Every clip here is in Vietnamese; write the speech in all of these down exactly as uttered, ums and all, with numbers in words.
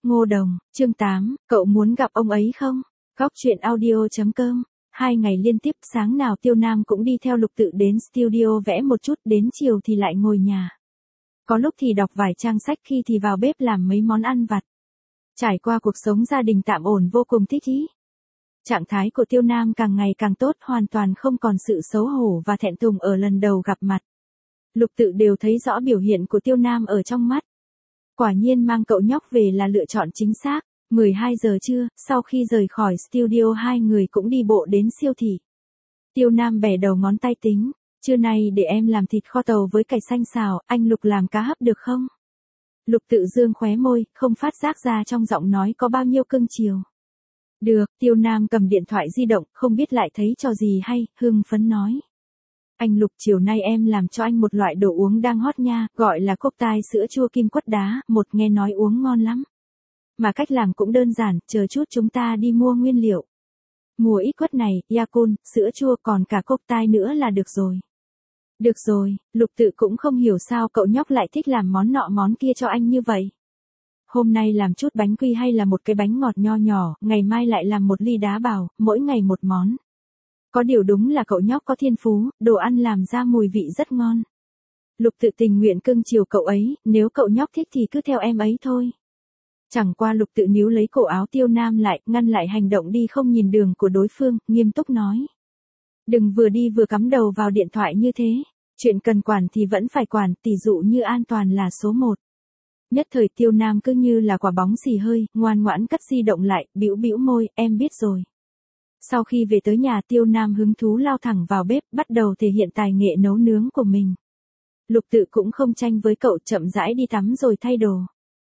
Ngô Đồng, chương tám, cậu muốn gặp ông ấy không? Góc truyện audio chấm com. Hai ngày liên tiếp, sáng nào Tiêu Nam cũng đi theo Lục Tự đến studio vẽ một chút, đến chiều thì lại ngồi nhà. Có lúc thì đọc vài trang sách, khi thì vào bếp làm mấy món ăn vặt. Trải qua cuộc sống gia đình tạm ổn vô cùng thích ý. Trạng thái của Tiêu Nam càng ngày càng tốt, hoàn toàn không còn sự xấu hổ và thẹn thùng ở lần đầu gặp mặt. Lục Tự đều thấy rõ biểu hiện của Tiêu Nam ở trong mắt. Quả nhiên mang cậu nhóc về là lựa chọn chính xác. mười hai giờ trưa, sau khi rời khỏi studio hai người cũng đi bộ đến siêu thị. Tiêu Nam bẻ đầu ngón tay tính, trưa nay để em làm thịt kho tàu với cải xanh xào, anh Lục làm cá hấp được không? Lục Tự dương khóe môi, không phát giác ra trong giọng nói có bao nhiêu cưng chiều. Được, Tiêu Nam cầm điện thoại di động, không biết lại thấy trò gì hay, hưng phấn nói. Anh Lục, chiều nay em làm cho anh một loại đồ uống đang hot nha, gọi là cốc tai sữa chua kim quất đá, một nghe nói uống ngon lắm. Mà cách làm cũng đơn giản, chờ chút chúng ta đi mua nguyên liệu. Mua ít quất này, Yakult, sữa chua còn cả cốc tai nữa là được rồi. Được rồi, Lục Tự cũng không hiểu sao cậu nhóc lại thích làm món nọ món kia cho anh như vậy. Hôm nay làm chút bánh quy hay là một cái bánh ngọt nho nhỏ, ngày mai lại làm một ly đá bào, mỗi ngày một món. Có điều đúng là cậu nhóc có thiên phú, đồ ăn làm ra mùi vị rất ngon. Lục Tự tình nguyện cưng chiều cậu ấy, nếu cậu nhóc thích thì cứ theo em ấy thôi. Chẳng qua Lục Tự níu lấy cổ áo Tiêu Nam lại, ngăn lại hành động đi không nhìn đường của đối phương, nghiêm túc nói. Đừng vừa đi vừa cắm đầu vào điện thoại như thế. Chuyện cần quản thì vẫn phải quản, tỷ dụ như an toàn là số một. Nhất thời Tiêu Nam cứ như là quả bóng xì hơi, ngoan ngoãn cất di động lại, bĩu bĩu môi, em biết rồi. Sau khi về tới nhà, Tiêu Nam hứng thú lao thẳng vào bếp, bắt đầu thể hiện tài nghệ nấu nướng của mình. Lục Tự cũng không tranh với cậu, chậm rãi đi tắm rồi thay đồ.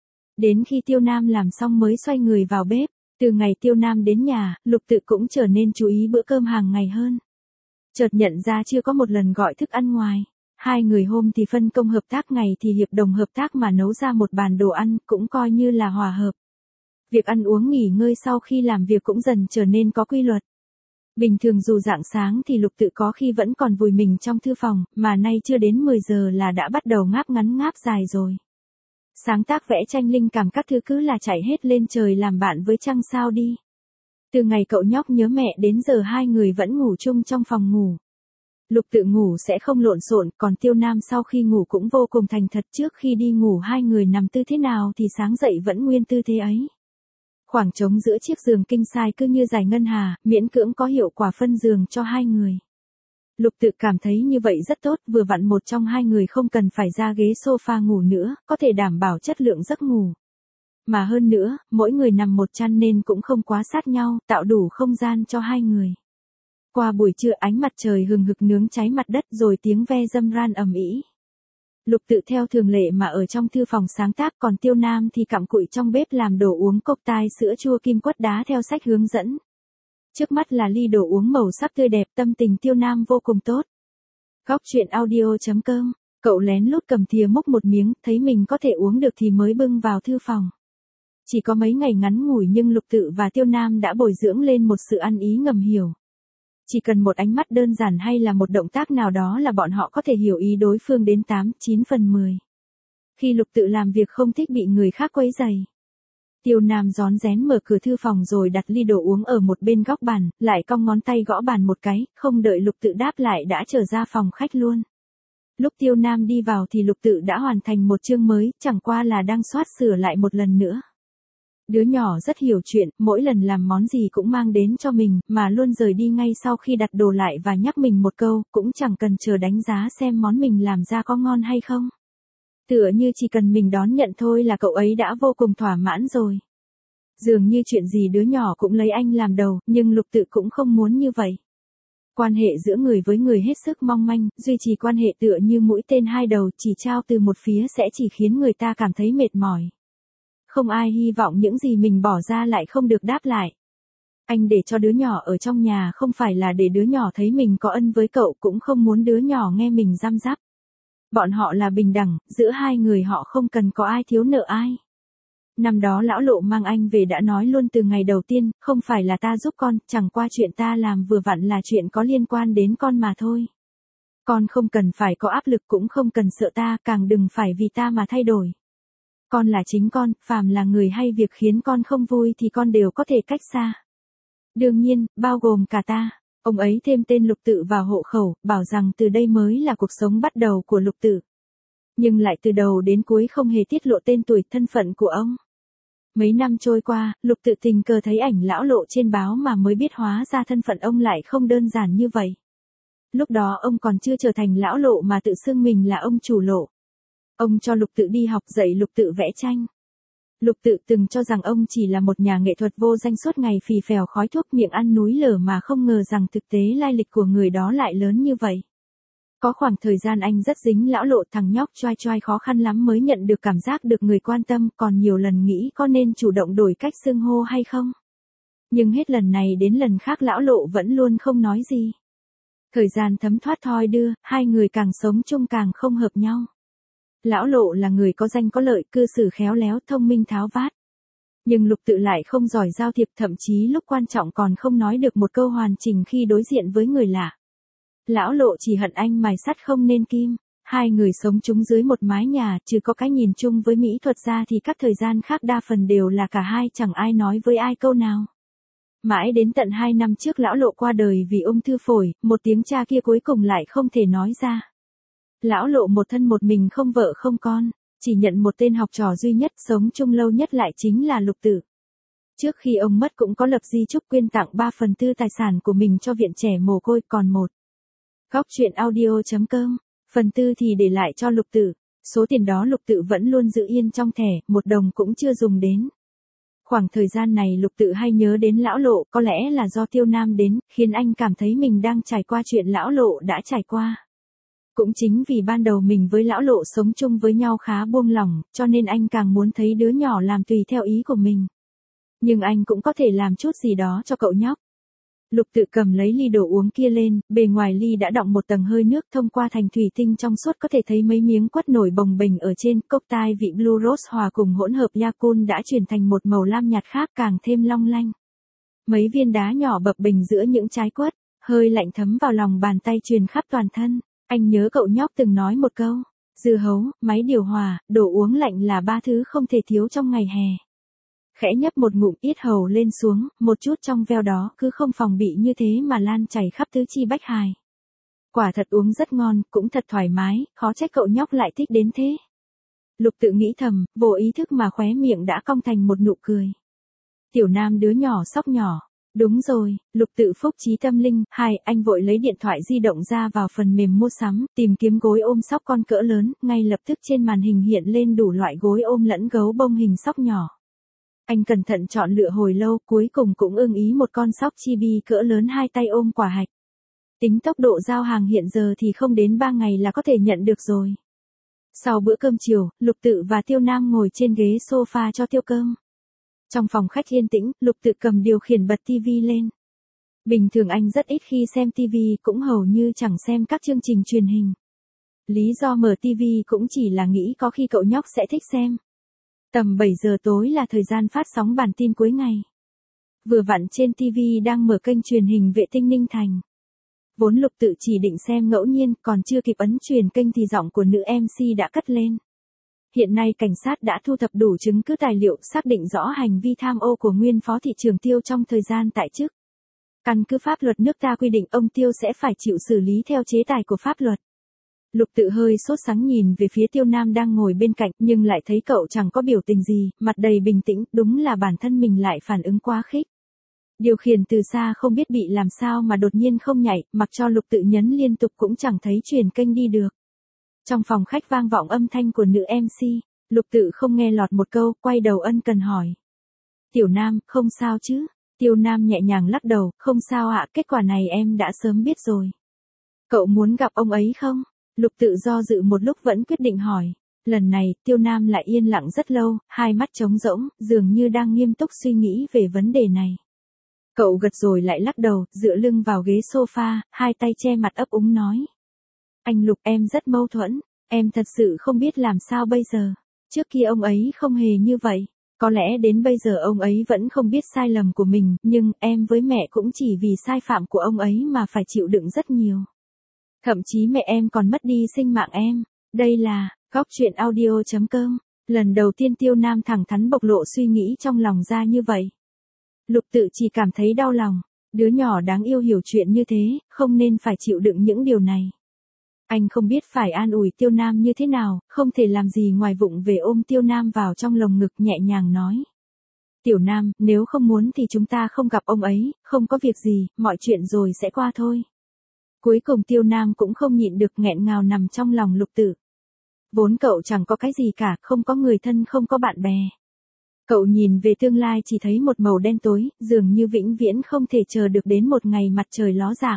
Đến khi Tiêu Nam làm xong mới xoay người vào bếp. Từ ngày Tiêu Nam đến nhà, Lục Tự cũng trở nên chú ý bữa cơm hàng ngày hơn. Chợt nhận ra chưa có một lần gọi thức ăn ngoài. Hai người hôm thì phân công hợp tác, ngày thì hiệp đồng hợp tác mà nấu ra một bàn đồ ăn, cũng coi như là hòa hợp. Việc ăn uống nghỉ ngơi sau khi làm việc cũng dần trở nên có quy luật. Bình thường dù rạng sáng thì Lục Tự có khi vẫn còn vùi mình trong thư phòng, mà nay chưa đến mười giờ là đã bắt đầu ngáp ngắn ngáp dài rồi. Sáng tác vẽ tranh linh cảm các thứ cứ là chạy hết lên trời làm bạn với trăng sao đi. Từ ngày cậu nhóc nhớ mẹ đến giờ hai người vẫn ngủ chung trong phòng ngủ. Lục Tự ngủ sẽ không lộn xộn, còn Tiêu Nam sau khi ngủ cũng vô cùng thành thật, trước khi đi ngủ hai người nằm tư thế nào thì sáng dậy vẫn nguyên tư thế ấy. Khoảng trống giữa chiếc giường king size cứ như giải ngân hà, miễn cưỡng có hiệu quả phân giường cho hai người. Lục Tự cảm thấy như vậy rất tốt, vừa vặn một trong hai người không cần phải ra ghế sofa ngủ nữa, có thể đảm bảo chất lượng giấc ngủ. Mà hơn nữa, mỗi người nằm một chăn nên cũng không quá sát nhau, tạo đủ không gian cho hai người. Qua buổi trưa ánh mặt trời hừng hực nướng cháy mặt đất rồi tiếng ve râm ran ầm ĩ. Lục Tự theo thường lệ mà ở trong thư phòng sáng tác, còn Tiêu Nam thì cặm cụi trong bếp làm đồ uống cốc tai sữa chua kim quất đá theo sách hướng dẫn. Trước mắt là ly đồ uống màu sắc tươi đẹp, tâm tình Tiêu Nam vô cùng tốt. Góc truyện audio chấm com, cậu lén lút cầm thìa múc một miếng, thấy mình có thể uống được thì mới bưng vào thư phòng. Chỉ có mấy ngày ngắn ngủi nhưng Lục Tự và Tiêu Nam đã bồi dưỡng lên một sự ăn ý ngầm hiểu. Chỉ cần một ánh mắt đơn giản hay là một động tác nào đó là bọn họ có thể hiểu ý đối phương đến tám, chín phần mười. Khi Lục Tự làm việc không thích bị người khác quấy rầy. Tiêu Nam rón rén mở cửa thư phòng rồi đặt ly đồ uống ở một bên góc bàn, lại cong ngón tay gõ bàn một cái, không đợi Lục Tự đáp lại đã trở ra phòng khách luôn. Lúc Tiêu Nam đi vào thì Lục Tự đã hoàn thành một chương mới, chẳng qua là đang soát sửa lại một lần nữa. Đứa nhỏ rất hiểu chuyện, mỗi lần làm món gì cũng mang đến cho mình, mà luôn rời đi ngay sau khi đặt đồ lại và nhắc mình một câu, cũng chẳng cần chờ đánh giá xem món mình làm ra có ngon hay không. Tựa như chỉ cần mình đón nhận thôi là cậu ấy đã vô cùng thỏa mãn rồi. Dường như chuyện gì đứa nhỏ cũng lấy anh làm đầu, nhưng Lục Tự cũng không muốn như vậy. Quan hệ giữa người với người hết sức mong manh, duy trì quan hệ tựa như mũi tên hai đầu, chỉ trao từ một phía sẽ chỉ khiến người ta cảm thấy mệt mỏi. Không ai hy vọng những gì mình bỏ ra lại không được đáp lại. Anh để cho đứa nhỏ ở trong nhà không phải là để đứa nhỏ thấy mình có ân với cậu, cũng không muốn đứa nhỏ nghe mình răm rắp. Bọn họ là bình đẳng, giữa hai người họ không cần có ai thiếu nợ ai. Năm đó lão Lộ mang anh về đã nói luôn từ ngày đầu tiên, không phải là ta giúp con, chẳng qua chuyện ta làm vừa vặn là chuyện có liên quan đến con mà thôi. Con không cần phải có áp lực, cũng không cần sợ ta, càng đừng phải vì ta mà thay đổi. Con là chính con, phàm là người hay việc khiến con không vui thì con đều có thể cách xa. Đương nhiên, bao gồm cả ta. Ông ấy thêm tên Lục Tự vào hộ khẩu, bảo rằng từ đây mới là cuộc sống bắt đầu của Lục Tự. Nhưng lại từ đầu đến cuối không hề tiết lộ tên tuổi thân phận của ông. Mấy năm trôi qua, Lục Tự tình cờ thấy ảnh lão Lộ trên báo mà mới biết hóa ra thân phận ông lại không đơn giản như vậy. Lúc đó ông còn chưa trở thành lão Lộ mà tự xưng mình là ông chủ Lộ. Ông cho Lục Tự đi học dạy Lục Tự vẽ tranh. Lục Tự từng cho rằng ông chỉ là một nhà nghệ thuật vô danh suốt ngày phì phèo khói thuốc miệng ăn núi lở mà không ngờ rằng thực tế lai lịch của người đó lại lớn như vậy. Có khoảng thời gian anh rất dính lão Lộ, thằng nhóc choai choai khó khăn lắm mới nhận được cảm giác được người quan tâm, còn nhiều lần nghĩ có nên chủ động đổi cách xưng hô hay không. Nhưng hết lần này đến lần khác lão Lộ vẫn luôn không nói gì. Thời gian thấm thoát thoi đưa, hai người càng sống chung càng không hợp nhau. Lão Lộ là người có danh có lợi, cư xử khéo léo, thông minh tháo vát. Nhưng Lục Tự lại không giỏi giao thiệp, thậm chí lúc quan trọng còn không nói được một câu hoàn chỉnh khi đối diện với người lạ. Lão Lộ chỉ hận anh mài sắt không nên kim. Hai người sống chung dưới một mái nhà, trừ có cái nhìn chung với mỹ thuật ra thì các thời gian khác đa phần đều là cả hai chẳng ai nói với ai câu nào. Mãi đến tận hai năm trước lão Lộ qua đời vì ung thư phổi, một tiếng cha kia cuối cùng lại không thể nói ra. Lão Lộ một thân một mình không vợ không con, chỉ nhận một tên học trò duy nhất, sống chung lâu nhất lại chính là Lục Tự. Trước khi ông mất cũng có lập di chúc quyên tặng ba phần tư tài sản của mình cho viện trẻ mồ côi, còn một. Góc truyện audio chấm com, phần tư thì để lại cho Lục Tự. Số tiền đó Lục Tự vẫn luôn giữ yên trong thẻ, một đồng cũng chưa dùng đến. Khoảng thời gian này Lục Tự hay nhớ đến lão Lộ, có lẽ là do Tiêu Nam đến, khiến anh cảm thấy mình đang trải qua chuyện lão Lộ đã trải qua. Cũng chính vì ban đầu mình với lão Lộ sống chung với nhau khá buông lỏng, cho nên anh càng muốn thấy đứa nhỏ làm tùy theo ý của mình. Nhưng anh cũng có thể làm chút gì đó cho cậu nhóc. Lục Tự cầm lấy ly đồ uống kia lên, bề ngoài ly đã đọng một tầng hơi nước, thông qua thành thủy tinh trong suốt có thể thấy mấy miếng quất nổi bồng bềnh ở trên. Cốc tai vị Blue Rose hòa cùng hỗn hợp Yakult đã chuyển thành một màu lam nhạt khác, càng thêm long lanh. Mấy viên đá nhỏ bập bềnh giữa những trái quất, hơi lạnh thấm vào lòng bàn tay truyền khắp toàn thân. Anh nhớ cậu nhóc từng nói một câu, dưa hấu, máy điều hòa, đồ uống lạnh là ba thứ không thể thiếu trong ngày hè. Khẽ nhấp một ngụm, yết hầu lên xuống, một chút trong veo đó cứ không phòng bị như thế mà lan chảy khắp tứ chi bách hài. Quả thật uống rất ngon, cũng thật thoải mái, khó trách cậu nhóc lại thích đến thế. Lục Tự nghĩ thầm, vô ý thức mà khóe miệng đã cong thành một nụ cười. Tiểu Nam đứa nhỏ sóc nhỏ. Đúng rồi, Lục Tự phúc trí tâm linh. Hai, anh vội lấy điện thoại di động ra vào phần mềm mua sắm, tìm kiếm gối ôm sóc con cỡ lớn, ngay lập tức trên màn hình hiện lên đủ loại gối ôm lẫn gấu bông hình sóc nhỏ. Anh cẩn thận chọn lựa hồi lâu, cuối cùng cũng ưng ý một con sóc chibi cỡ lớn hai tay ôm quả hạch. Tính tốc độ giao hàng hiện giờ thì không đến ba ngày là có thể nhận được rồi. Sau bữa cơm chiều, Lục Tự và Tiêu Nam ngồi trên ghế sofa cho tiêu cơm. Trong phòng khách yên tĩnh, Lục Tự cầm điều khiển bật tivi lên. Bình thường anh rất ít khi xem tivi, cũng hầu như chẳng xem các chương trình truyền hình. Lý do mở tivi cũng chỉ là nghĩ có khi cậu nhóc sẽ thích xem. Tầm bảy giờ tối là thời gian phát sóng bản tin cuối ngày. Vừa vặn trên tivi đang mở kênh truyền hình vệ tinh Ninh Thành. Vốn Lục Tự chỉ định xem ngẫu nhiên, còn chưa kịp ấn truyền kênh thì giọng của nữ em xê đã cất lên. Hiện nay cảnh sát đã thu thập đủ chứng cứ tài liệu xác định rõ hành vi tham ô của nguyên phó thị trưởng Tiêu trong thời gian tại chức. Căn cứ pháp luật nước ta quy định ông Tiêu sẽ phải chịu xử lý theo chế tài của pháp luật. Lục Tự hơi sốt sắng nhìn về phía Tiêu Nam đang ngồi bên cạnh, nhưng lại thấy cậu chẳng có biểu tình gì, mặt đầy bình tĩnh, đúng là bản thân mình lại phản ứng quá khích. Điều khiển từ xa không biết bị làm sao mà đột nhiên không nhảy, mặc cho Lục Tự nhấn liên tục cũng chẳng thấy truyền kênh đi được. Trong phòng khách vang vọng âm thanh của nữ em xê, Lục Tự không nghe lọt một câu, quay đầu ân cần hỏi. Tiểu Nam, không sao chứ? Tiêu Nam nhẹ nhàng lắc đầu, không sao ạ, kết quả này em đã sớm biết rồi. Cậu muốn gặp ông ấy không? Lục Tự do dự một lúc vẫn quyết định hỏi. Lần này, Tiêu Nam lại yên lặng rất lâu, hai mắt trống rỗng, dường như đang nghiêm túc suy nghĩ về vấn đề này. Cậu gật rồi lại lắc đầu, dựa lưng vào ghế sofa, hai tay che mặt ấp úng nói. Anh Lục, em rất mâu thuẫn, em thật sự không biết làm sao bây giờ. Trước kia ông ấy không hề như vậy. Có lẽ đến bây giờ ông ấy vẫn không biết sai lầm của mình, nhưng em với mẹ cũng chỉ vì sai phạm của ông ấy mà phải chịu đựng rất nhiều. Thậm chí mẹ em còn mất đi sinh mạng em. Đây là góc truyện audio chấm com. Lần đầu tiên Tiêu Nam thẳng thắn bộc lộ suy nghĩ trong lòng ra như vậy. Lục Tự chỉ cảm thấy đau lòng, đứa nhỏ đáng yêu hiểu chuyện như thế, không nên phải chịu đựng những điều này. Anh không biết phải an ủi Tiêu Nam như thế nào, không thể làm gì ngoài vụng về ôm Tiêu Nam vào trong lồng ngực nhẹ nhàng nói. Tiểu Nam, nếu không muốn thì chúng ta không gặp ông ấy, không có việc gì, mọi chuyện rồi sẽ qua thôi. Cuối cùng Tiêu Nam cũng không nhịn được nghẹn ngào nằm trong lòng Lục Tự. Vốn cậu chẳng có cái gì cả, không có người thân, không có bạn bè. Cậu nhìn về tương lai chỉ thấy một màu đen tối, dường như vĩnh viễn không thể chờ được đến một ngày mặt trời ló dạng.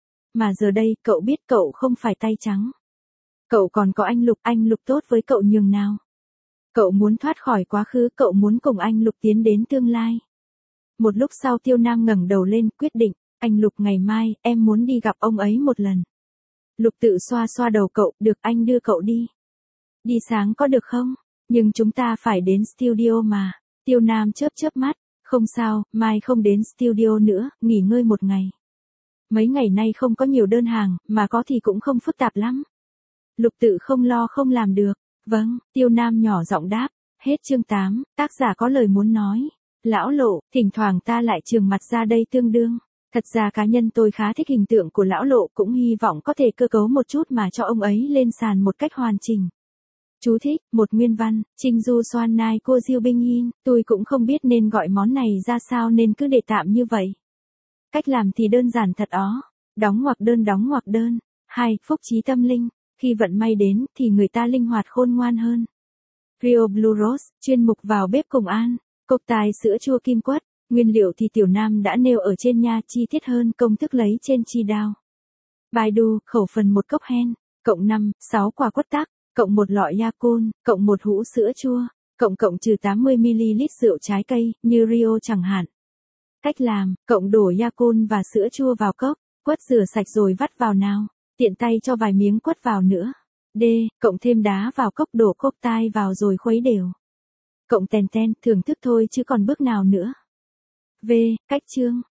Mà giờ đây, cậu biết cậu không phải tay trắng. Cậu còn có anh Lục, anh Lục tốt với cậu nhường nào. Cậu muốn thoát khỏi quá khứ, cậu muốn cùng anh Lục tiến đến tương lai. Một lúc sau Tiêu Nam ngẩng đầu lên, quyết định, anh Lục ngày mai, em muốn đi gặp ông ấy một lần. Lục Tự xoa xoa đầu cậu, được anh đưa cậu đi. Đi sáng có được không? Nhưng chúng ta phải đến studio mà. Tiêu Nam chớp chớp mắt, không sao, mai không đến studio nữa, nghỉ ngơi một ngày. Mấy ngày nay không có nhiều đơn hàng, mà có thì cũng không phức tạp lắm. Lục Tự không lo không làm được. Vâng, Tiêu Nam nhỏ giọng đáp. Hết chương tám, tác giả có lời muốn nói. Lão Lộ, thỉnh thoảng ta lại trường mặt ra đây tương đương. Thật ra cá nhân tôi khá thích hình tượng của Lão Lộ, cũng hy vọng có thể cơ cấu một chút mà cho ông ấy lên sàn một cách hoàn chỉnh. Chú thích, một nguyên văn, Trinh Du Xoan Nai Cô Diêu Binh Yin, tôi cũng không biết nên gọi món này ra sao nên cứ để tạm như vậy. Cách làm thì đơn giản thật ó. Đóng ngoặc đơn đóng ngoặc đơn. hai. Phúc trí tâm linh. Khi vận may đến thì người ta linh hoạt khôn ngoan hơn. Rio Blue Rose, chuyên mục vào bếp cùng An. Cốc tài sữa chua kim quất. Nguyên liệu thì Tiểu Nam đã nêu ở trên nha, chi tiết hơn công thức lấy trên chi đao. Baidu, khẩu phần một cốc hen, cộng năm, sáu quả quất tắc, cộng một lọ Yakult, cộng một hũ sữa chua, cộng cộng trừ tám mươi mi li lít rượu trái cây, như Rio chẳng hạn. Cách làm, cộng đổ Yakult và sữa chua vào cốc, quất rửa sạch rồi vắt vào nào, tiện tay cho vài miếng quất vào nữa. D. Cộng thêm đá vào cốc, đổ cốc tai vào rồi khuấy đều. Cộng tèn ten, thưởng thức thôi chứ còn bước nào nữa. V. Cách chương.